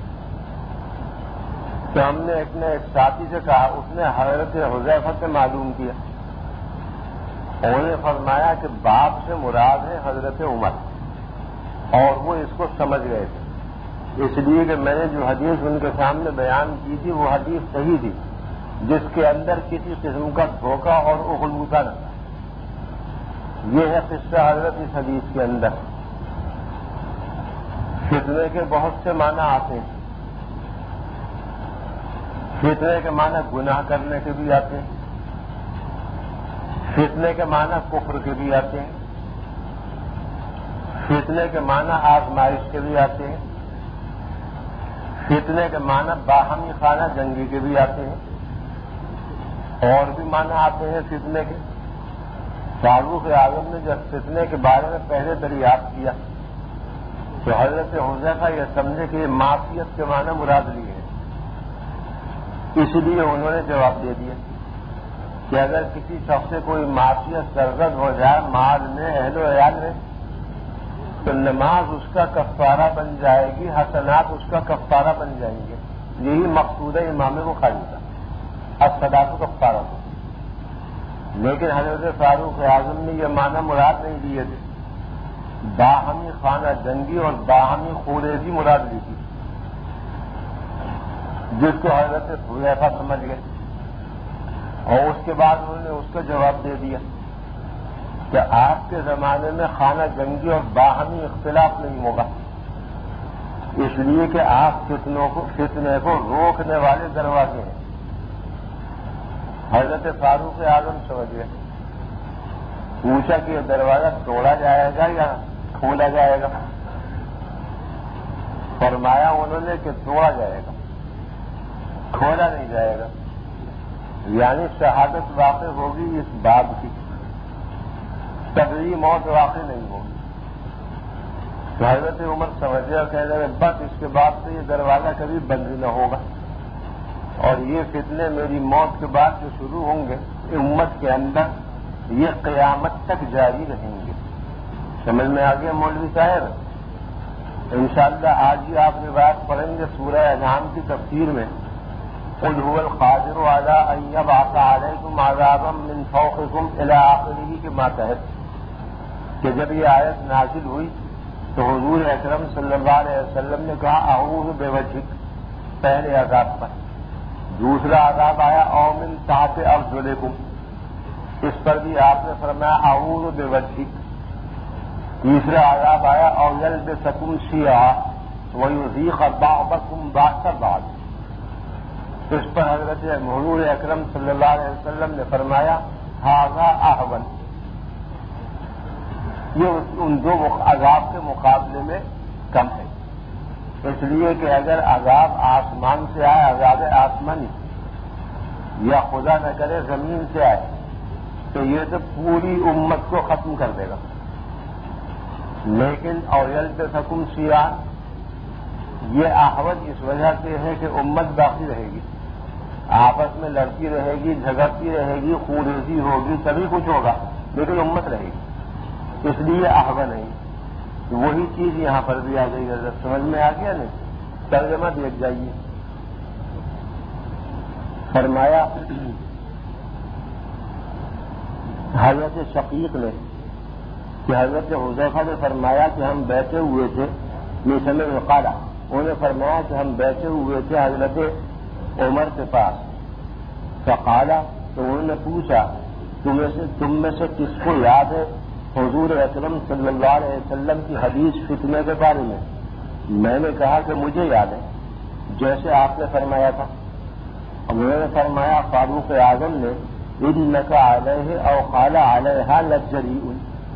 تو ہم نے ایک نے ایک ساتھی سے کہا، اس نے حضرت حذیفہ سے معلوم کیا، انہوں نے فرمایا کہ باب سے مراد ہے حضرت عمر، اور وہ اس کو سمجھ گئے تھے، اس لیے کہ میں نے جو حدیث ان کے سامنے بیان کی تھی وہ حدیث صحیح تھی، جس کے اندر کسی قسم کا دھوکہ اور اغلوطہ نہ تھا۔ یہ ہے قصہ حضرت اس حدیث کے اندر۔ فتنے کے بہت سے معنی آتے ہیں، فتنے کے معنی گناہ کرنے کے بھی آتے ہیں، فتنے کے معنی کفر کے بھی آتے ہیں، فتنے کے معنی آزمائش کے بھی آتے ہیں، فتنے کے معنی باہمی خانہ جنگی کے بھی آتے ہیں، اور بھی معنی آتے ہیں فتنے کے۔ فاروق اعظم نے جب فتنے کے بارے میں پہلے دریافت کیا تو حضرت حذیفہ یہ سمجھے کہ یہ معصیت کے معنی مراد لیے ہیں، اس لیے انہوں نے جواب دے دیا کہ اگر کسی شخص سے کوئی معصیت سرزد ہو جائے مال میں، اہل و عیال میں، تو نماز اس کا کفارہ بن جائے گی، حسنات اس کا کفارہ بن جائیں گے۔ یہی مقصود ہے امام بخاری کا، الصلاۃ کفارہ۔ لیکن حضرت فاروق اعظم نے یہ معنی مراد نہیں دیے تھے، باہمی خانہ جنگی اور باہمی خوریزی مراد لی تھی، جس کو حضرت حذیفہ سمجھ گئے، اور اس کے بعد انہوں نے اس کا جواب دے دیا کہ آپ کے زمانے میں خانہ جنگی اور باہمی اختلاف نہیں ہوگا، اس لیے کہ آپ فتنوں کو فتنے کو روکنے والے دروازے ہیں۔ حضرت فاروق اعظم سمجھ گئے، پوچھا کہ یہ دروازہ توڑا جائے گا یا کھولا جائے گا؟ فرمایا انہوں نے کہ توڑا جائے گا، کھولا نہیں جائے گا، یعنی شہادت واقع ہوگی اس باب کی۔ طبعی موت واقع نہیں ہوگی. حضرت عمر سمجھے اور کہہ رہے بس اس کے بعد سے یہ دروازہ کبھی بند نہ ہوگا اور یہ فتنے میری موت کے بعد جو شروع ہوں گے امت کے اندر یہ قیامت تک جاری رہیں گے. سمجھ میں آ گیا مولوی صاحب؟ انشاءاللہ آج ہی آپ روایت پڑھیں گے سورہ انعام کی تفسیر میں قل هو القادر على ان يبعث عليكم عذابا من فوقكم الى آخره کے ماتحت کہ جب یہ آیت نازل ہوئی تو حضور اکرم صلی اللہ علیہ وسلم نے کہا اعوذ بوجهک پہلے عذاب پر. دوسرا عذاب آیا او من تحت ارجلکم اس پر بھی آپ نے فرمایا اعوذ بوجهک. تیسرا عذاب آیا او یلبسکم شیعا ویذیق بعضکم بعض بعض. اس پر حضرت حضور اکرم صلی اللہ علیہ وسلم نے فرمایا ھذا اہون. یہ ان دو عذاب کے مقابلے میں کم ہے. اس لیے کہ اگر عذاب آسمان سے آئے عذاب آسمانی یا خدا نہ کرے زمین سے آئے تو یہ تو پوری امت کو ختم کر دے گا. لیکن اور یلبسکم شیعا یہ احوج اس وجہ سے ہے کہ امت باقی رہے گی, آپس میں لڑتی رہے گی, جھگڑتی رہے گی, خوریزی ہوگی, تبھی کچھ ہوگا, لیکن امت رہے گی. اس لیے احوج نہیں. وہی چیز یہاں پر بھی آ گئی. حضرت سمجھ میں آ گیا نہیں؟ ترجمہ دیکھ جائیے. فرمایا حضرت شقیق نے کہ حضرت حذیفہ نے فرمایا کہ ہم بیٹھے ہوئے تھے میسم وقالا. انہوں نے فرمایا کہ ہم بیٹھے ہوئے تھے حضرت عمر کے پاس. فقالا تو انہوں نے پوچھا تمہیں سے تم میں سے کس کو یاد ہے حضور اکرم صلی اللہ علیہ وسلم کی حدیث فتنے کے بارے میں؟ میں نے کہا کہ مجھے یاد ہے جیسے آپ نے فرمایا تھا. انہوں نے فرمایا فاروق اعظم نے انک علیہ او قال علیہا لجریء,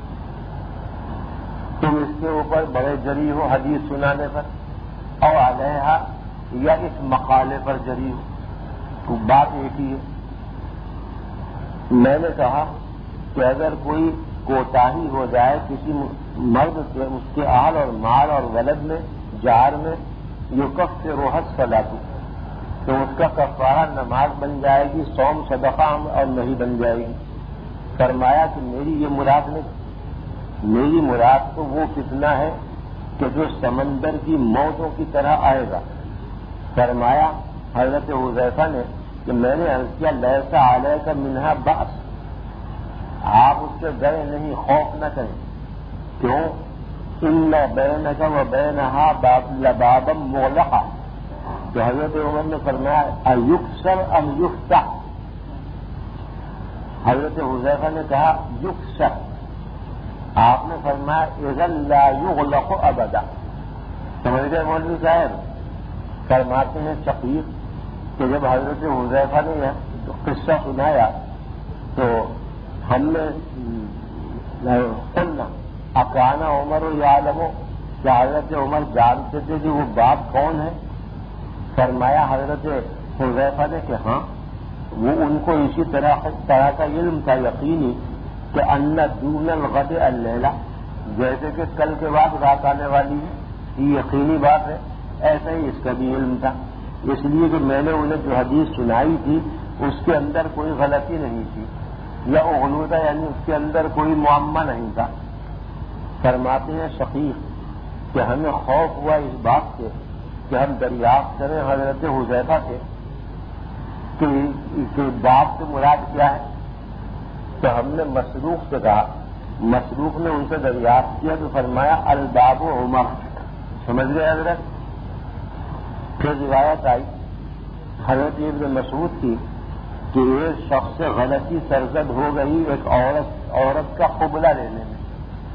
تم اس کے اوپر بڑے جری ہو حدیث سنانے پر, اور علیہا یا اس مقالے پر جری ہو, تو بات ایک ہی ہے. میں نے کہا کہ اگر کوئی کوتاہی ہو جائے کسی مرد سے اس کے اہل اور مال اور ولد میں جار میں یکفر روحت صلاۃ, تو اس کا کفارہ نماز بن جائے گی, صوم صدقہ اور نہیں بن جائے گی. فرمایا کہ میری یہ مراد نہیں, میری مراد تو وہ فتنہ ہے کہ جو سمندر کی موتوں کی طرح آئے گا. فرمایا حضرت حذیفہ نے کہ میں نے عرض کیا لیس علیک منہا بأس, آپ اس سے ڈرے نہیں, خوف نہ کریں. کیوں؟ ان بینک و بینہا لبابا مغلقا. تو حضرت عمر نے فرمایا ایکسر ام یفتح. حضرت حذیفہ نے کہا یکسر. آپ نے فرمایا اذن لا یغلق ابدا. سمجھ گئے مولوی صاحب؟ فرماتے ہیں شقیق کہ جب حضرت حذیفہ نے یہ قصہ سنایا تو ہم نے سننا اکانا عمر یعلم, کیا حضرت عمر جانتے تھے کہ وہ باپ کون ہے؟ فرمایا حضرت حذیفہ نے کہ ہاں, وہ ان کو اسی طرح طرح کا علم تھا یقینی کہ ان دون الغد اللیلہ, جیسے کہ کل کے بعد رات آنے والی ہے, یہ یقینی بات ہے. ایسا ہی اس کا بھی علم تھا, اس لیے کہ میں نے انہیں جو حدیث سنائی تھی اس کے اندر کوئی غلطی نہیں تھی یا اغلوطہ, یعنی اس کے اندر کوئی معمہ نہیں تھا. فرماتے ہیں شقیق کہ ہمیں خوف ہوا اس بات سے کہ ہم دریافت کریں حضرت حذیفہ سے کہ باپ سے مراد کیا ہے. تو ہم نے مسروق سے کہا, مسروق نے ان سے دریافت کیا تو فرمایا الباب عمر. سمجھ گئے حضرت؟ پھر روایت آئی حضرت ابن مسعود کی کہ ایک شخص سے غلطی سرزد ہو گئی ایک عورت عورت کا قبلہ لینے میں.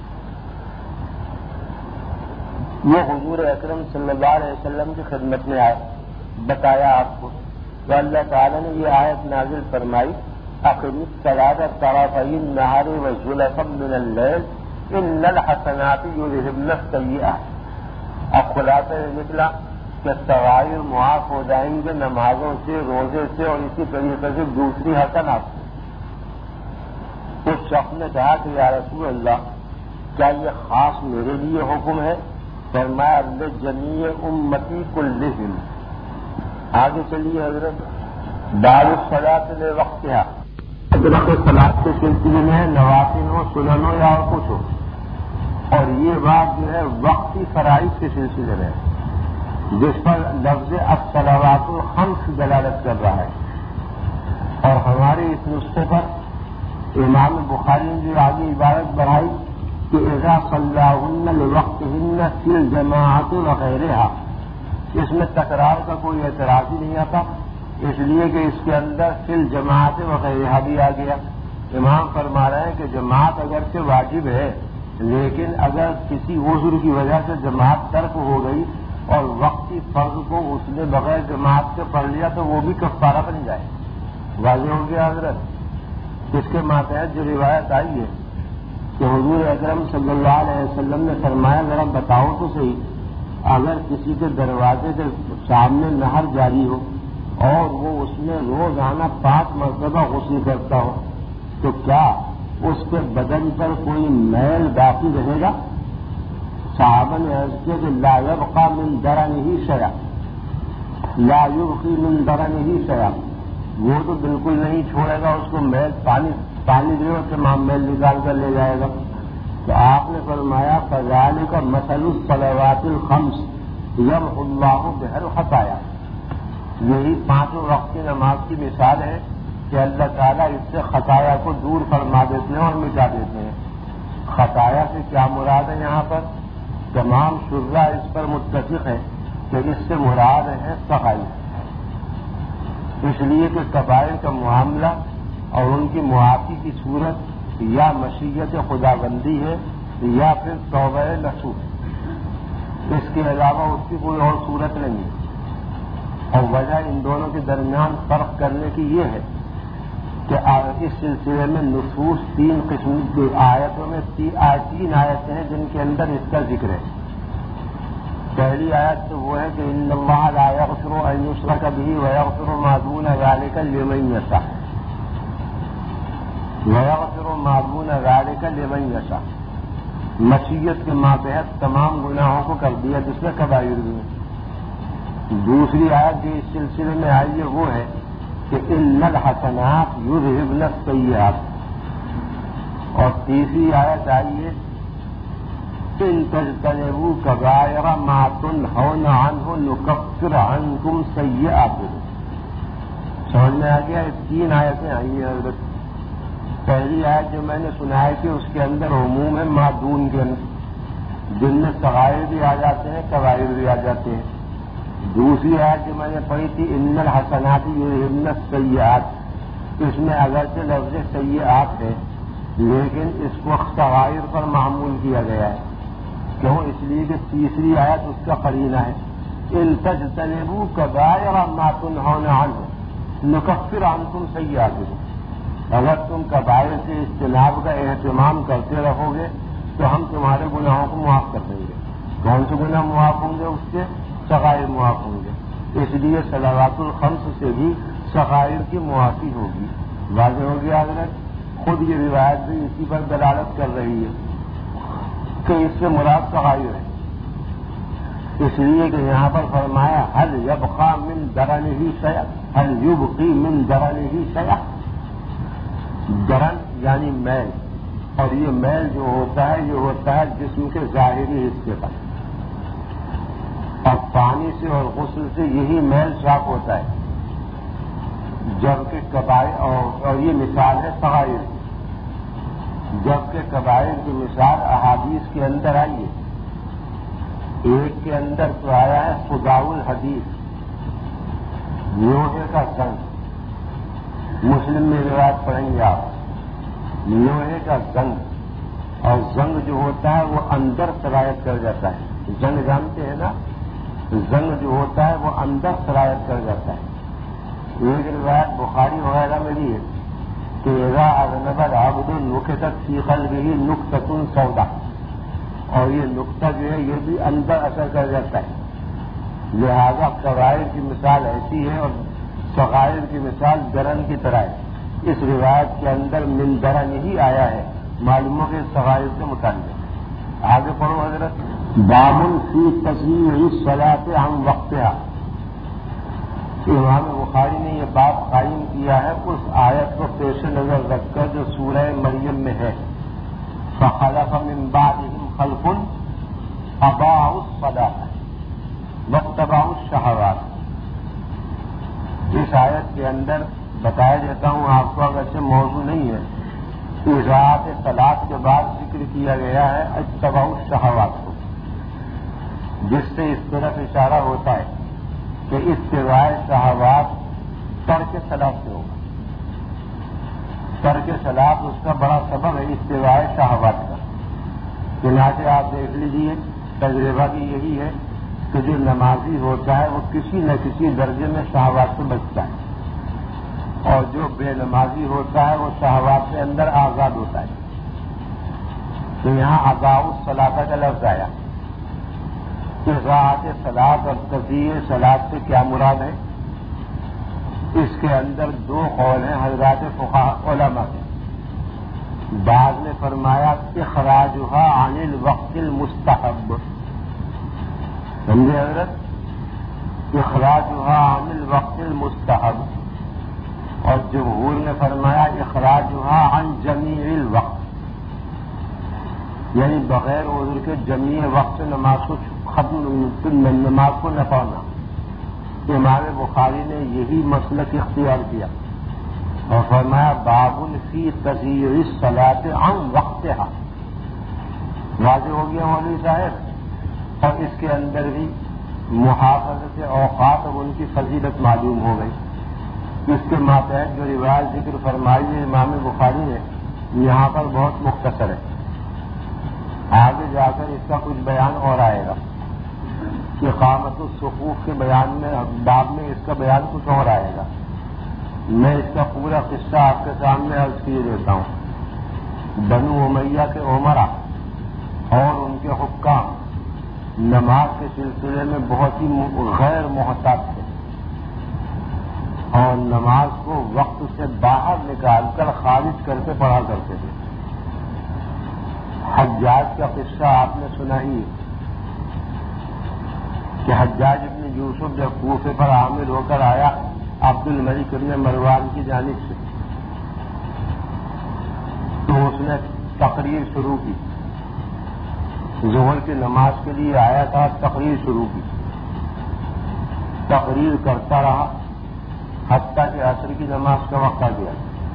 وہ حضور اکرم صلی اللہ علیہ وسلم کی خدمت میں آئے, بتایا آپ کو, تو اللہ تعالیٰ نے یہ آیت نازل فرمائی اقم الصلاۃ طرفی النہار وزلفا من اللیل ان الحسنات یذہبن السیئات. اب خلاصہ نکلا کہ صغائر معاف ہو جائیں گے نمازوں سے, روزے سے اور اسی طریقے سے دوسری حسنات. اس شخص نے کہا کہ یا رسول اللہ کیا یہ خاص میرے لیے حکم ہے؟ فرمایا لجمیع امتی کلہم. آگے چلیے حضرت. باب الصلاۃ لوقتہا. ادرک صلاۃ کے سلسلے میں نوافل ہو سنن ہو یا اور کچھ ہو، اور یہ بات جو ہے وقتی فرائض کے سلسلے میں جس پر لفظ الصلوات الخمس دلالت کر رہا ہے. اور ہمارے اس نسخے پر امام بخاری نے جو آگے عبارت بڑھائی کہ اذا صلاہن لوقتہن فی الجماعۃ وغیرہا، اس میں تکرار کا کوئی اعتراض ہی نہیں آتا، اس لیے کہ اس کے اندر فی الجماعت وغیرہا بھی آ گیا. امام فرما رہے ہیں کہ جماعت اگرچہ واجب ہے، لیکن اگر کسی عذر کی وجہ سے جماعت ترک ہو گئی اور وقتی فرض کو اس نے بغیر جماعت سے پڑھ لیا تو وہ بھی کفارہ بن جائے. واضح ہو گیا حضرت. اس کے ماتحت جو روایت آئی ہے کہ حضور اکرم صلی اللہ علیہ وسلم نے فرمایا ذرا بتاؤ تو صحیح، اگر کسی کے دروازے کے سامنے نہر جاری ہو اور وہ اس میں روزانہ پانچ مرتبہ غسل کرتا ہو تو کیا اس کے بدن پر کوئی میل باقی رہے گا؟ صحابہ نے عرض کیا کہ لا یبقى من درنہ شیئا، لا یبقی من درنہ شیئا، وہ تو بالکل نہیں چھوڑے گا اس کو میل. پانی پانی جو ہے تمام میل نکال کر لے جائے گا. تو آپ نے فرمایا فذلک مثل الصلوات الخمس یمحو اللہ بها الخطایا. یہی پانچوں وقت کی نماز کی مثال ہے کہ اللہ تعالیٰ اس سے خطایا کو دور فرما دیتے ہیں اور مٹا دیتے ہیں. خطایا سے کیا مراد ہے؟ یہاں پر تمام شرح اس پر متفق ہے کہ اس سے مراد ہے صغائر، اس لیے کہ کبائر کا معاملہ اور ان کی معافی کی صورت یا مشیت خدا بندی ہے یا پھر توبہ نصوح، اس کے علاوہ اس کی کوئی اور صورت نہیں ہے. اور وجہ ان دونوں کے درمیان فرق کرنے کی یہ ہے کہ اس سلسلے میں نصوص تین قسم کی آیتوں میں تین آیتیں ہیں جن کے اندر اس کا ذکر ہے. پہلی آیت تو وہ ہے کہ ان اللہ لا یغفر ان یشرک بہ ویغفر ما دون ذلک لمن یشاء، ویغفر ما دون ذلک لمن یشاء. مشیت کے ماتحت تمام گناہوں کو کر دیا جس میں کبائر بھی ہیں. دوسری آیت جو اس سلسلے میں آئی ہے وہ ہے کہ ان الحسنات یذہبن السیئات. اور تیسری آیت آئی ہے ان تجتنبوا کبائر ما تنہون عنہ نکفر عنکم سیئاتکم. سمجھ میں آ گیا؟ تین آیتیں آئی ہیں حضرت. پہلی آیت جو میں نے سنائی تھی اس کے اندر عموم ہے معدون کے اندر، جن میں صغائر بھی آ جاتے ہیں کبائر بھی آ جاتے ہیں. دوسری آیت جو میں نے پڑھی تھی ان الحسنات یذہبن السیئات، اس میں اگرچہ لفظ سیئات ہے لیکن اس کو صغائر پر معمول کیا گیا ہے. کیوں؟ اس لیے کہ تیسری آیت اس کا قرینہ ہے ان تجتنبوا کبائر ما تنہون عنہ نکفر عنکم سیئاتکم. اگر تم کبائر سے اجتناب کا اہتمام کرتے رہو گے تو ہم تمہارے گناہوں کو معاف کر دیں گے. کون سے گناہ معاف ہوں گے؟ اس سے صغائر معاف ہوں گے. اس لیے صلوات الخمس سے بھی صغائر کی معافی ہوگی. واضح ہو گیا حضرت. خود یہ روایت بھی اسی پر دلالت کر رہی ہے کہ اس سے مراد صغائر ہے. اس لیے کہ یہاں پر فرمایا هل يبقى من درنه شيء، هل يبقي من درنه شيء. درن یعنی میل، اور یہ میل جو ہوتا ہے یہ ہوتا ہے جسم کے ظاہری حصے پر، اور پانی سے اور غسل سے یہی میل صاف ہوتا ہے. جبکہ کبائر اور, اور یہ مثال ہے صغائر، جبکہ کبائر کی مثال احادیث کے اندر آئی ہے. ایک کے اندر تو آیا ہے خداء الحدیث، لوہے کا زنگ. مسلم میں روایت پڑھیں گے آپ. لوہے کا زنگ، اور زنگ جو ہوتا ہے وہ اندر سرایت کر جاتا ہے. زنگ جانتے ہیں نا؟ زنگ جو ہوتا ہے وہ اندر سرایت کر جاتا ہے. ایک روایت بخاری وغیرہ میں بھی ہے کہ اذا اذنب العبد نکتت فی قلبہ نکتۃ سودا، اور یہ نقطہ جو ہے یہ بھی اندر اثر کر جاتا ہے. لہذا کبائر کی مثال ایسی ہے اور صغائر کی مثال درن کی طرح ہے. اس روایت کے اندر من درن ہی آیا ہے، معلوم کے صغائر سے متعلق۔ آگے پڑھو حضرت۔ باب فی تصویر الصلاۃ عن وقتها، امام بخاری نے یہ باب قائم کیا ہے اس آیت کو پیش نظر رکھ کر جو سورہ مریم میں ہے، فخلف من بعدهم خلف اضاعوا الصلاۃ واتبعوا الشہوات۔ اس آیت کے اندر بتایا دیتا ہوں آپ کو، اگرچہ موضوع نہیں ہے، اضاعت صلاۃ کے بعد ذکر کیا گیا ہے اتباع الشہوات کو، جس سے اس طرف اشارہ ہوتا ہے کہ اتباع شہوات ترک صلاۃ سے ہوگا۔ ترک صلاۃ اس کا بڑا سبب ہے اتباع شہوات کا۔ چنانچہ آپ دیکھ لیجیے، تجربہ بھی یہی ہے کہ جو نمازی ہوتا ہے وہ کسی نہ کسی درجے میں شہوات سے بچتا ہے، اور جو بے نمازی ہوتا ہے وہ شہوات سے اندر آزاد ہوتا ہے۔ تو یہاں اضاع الصلاۃ کا لفظ آیا۔ اضاعت صلاۃ اور تضییع صلاۃ سے کیا مراد ہے؟ اس کے اندر دو قول ہیں حضرات فقہاء علماء کے۔ بعض نے فرمایا اخراجها عن الوقت المستحب، سمجھے حضرت؟ اخراجها عن الوقت المستحب، اور جمہور نے فرمایا اخراجها عن جمیع الوقت، یعنی بغیر عذر کے جمیع وقت سے نماز کو ختم نماز کو نہ پڑھنا۔ امام بخاری نے یہی مسلک اختیار کیا اور فرمایا باب فی تضییع الصلاۃ عن وقتها۔ واضح ہو گیا مولوی صاحب، اور اس کے اندر بھی محافظت اوقات اور ان کی فضیلت معلوم ہو گئی۔ اس کے ماتحت جو روایت ذکر فرمائی ہے امام بخاری نے یہاں پر بہت مختصر ہے، آگے جا کر اس کا کچھ بیان اور آئے گا کہ اقامت الصفوف کے بیان میں باب میں اس کا بیان کچھ اور آئے گا۔ میں اس کا پورا قصہ آپ کے سامنے عرض کیے دیتا ہوں۔ بنو امیہ کے عمرا اور ان کے حکام نماز کے سلسلے میں بہت ہی غیر محتاط تھے، اور نماز کو وقت سے باہر نکال کر خارج کر کے پڑھا کرتے تھے۔ حجاج کا قصہ آپ نے سنا ہی کہ حجاج ابن یوسف جب کوفے پر عامل ہو کر آیا عبد الملک ابن مروان کی جانب سے، تو اس نے تقریر شروع کی۔ ظہر کی نماز کے لیے آیا تھا، تقریر شروع کی، تقریر کرتا رہا حتیٰ کہ عصر کی نماز کا وقت آ گیا،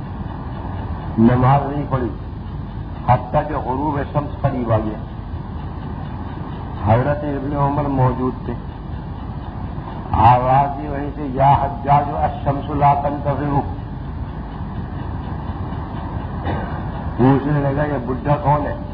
نماز نہیں پڑھی حتیٰ کہ غروب شمس قریب آ گیا۔ حضرت ابن عمر موجود تھے، آواز دی وہیں سے یا حجاج الشمس لا تنتظر، پوچھنے لگا یہ بڈھا کون ہے؟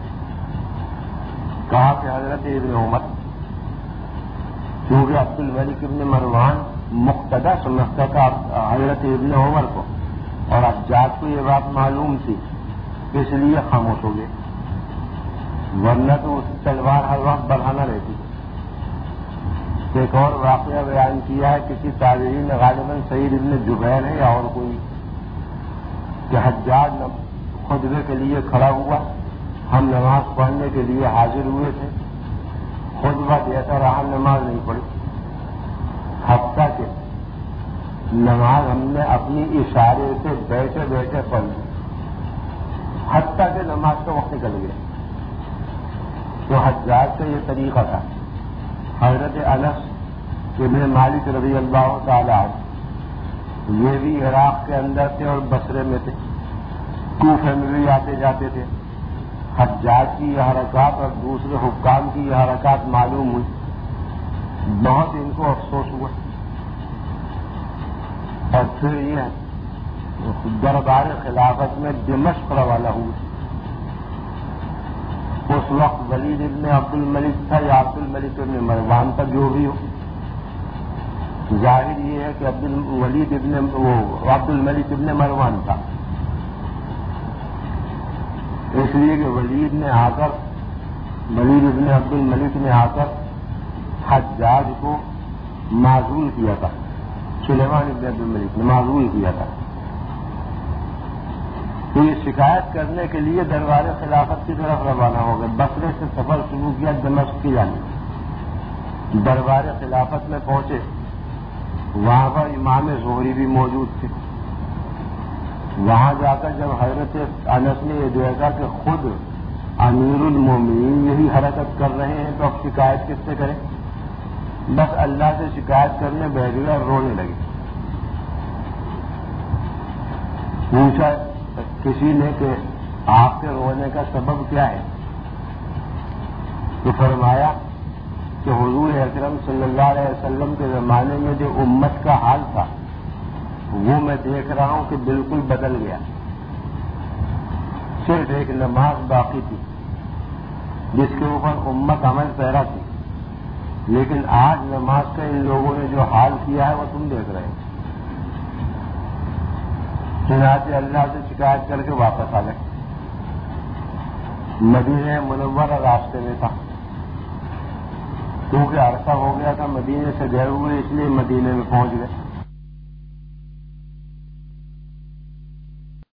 کہا کہ حضرت ابن عمر، کیونکہ عبد الملک ابن مروان مقتدی سمجھتا تھا حضرت ابن عمر کو، اور حجاج کو یہ بات معلوم تھی، اس لیے خاموش ہو گئے، ورنہ تو اس تلوار ہر وقت بڑھانا رہتی۔ ایک اور واقعہ بیان کیا ہے کسی تابعین نے، غالباً سعید ابن جبیر ہے یا اور کوئی، کہ حجاج خطبے کے لیے کھڑا ہوا، ہم نماز پڑھنے کے لیے حاضر ہوئے تھے، خطبہ دیتا رہا، نماز نہیں پڑھی، حتیٰ کہ نماز ہم نے اپنی اشارے سے بیٹھے بیٹھے پڑھ لی، حتیٰ کہ نماز کا وقت نکل گیا۔ تو حجاج کا یہ طریقہ تھا۔ حضرت انس ابن مالک رضی اللہ تعالی عنہ یہ بھی عراق کے اندر تھے اور بصرے میں تھے، کوفے میں بھی آتے جاتے تھے۔ حجاج کی یہ حرکات اور دوسرے حکام کی یہ حرکات معلوم ہوئی، بہت ان کو افسوس ہوا، اور پھر یہ دربار خلافت میں دمشق روانہ ہوئے۔ اس وقت ولید ابن عبد الملک تھا یا عبد الملک ابن مروان تھا، جو بھی ہو، ظاہر یہ ہے کہ عبد ولید ابن وہ عبد الملک ابن مروان تھا، اس لیے کہ ولید نے آ کر ولید ابن عبد الملک نے آ کر حجاج کو معزول کیا تھا، سلیمان ابن عبد الملک نے معزول کیا تھا، تو یہ شکایت کرنے کے لیے دربار خلافت کی طرف روانہ ہو گئے. بصرے سے سفر شروع کیا دمشق کی جانب. دربار خلافت میں پہنچے. وہاں پر امام زہری بھی موجود تھے. وہاں جا کر جب حضرت انس نے یہ دیکھا کہ خود امیر المومنین یہی حرکت کر رہے ہیں تو اب شکایت کس سے کریں؟ بس اللہ سے شکایت کرنے بیٹھ گئے اور رونے لگے. پوچھا کسی نے کہ آپ کے رونے کا سبب کیا ہے؟ تو فرمایا کہ حضور اکرم صلی اللہ علیہ وسلم کے زمانے میں جو امت کا حال تھا وہ میں دیکھ رہا ہوں کہ بالکل بدل گیا. صرف ایک نماز باقی تھی جس کے اوپر امت عمل پیرا تھی، لیکن آج نماز کا ان لوگوں نے جو حال کیا ہے وہ تم دیکھ رہے ہو. چنانچہ اللہ سے شکایت کر کے واپس آ گئے. مدینہ منورہ راستے میں تھا، کیونکہ عرصہ ہو گیا تھا مدینے سے گئے ہوئے، اس لیے مدینے میں پہنچ گئے.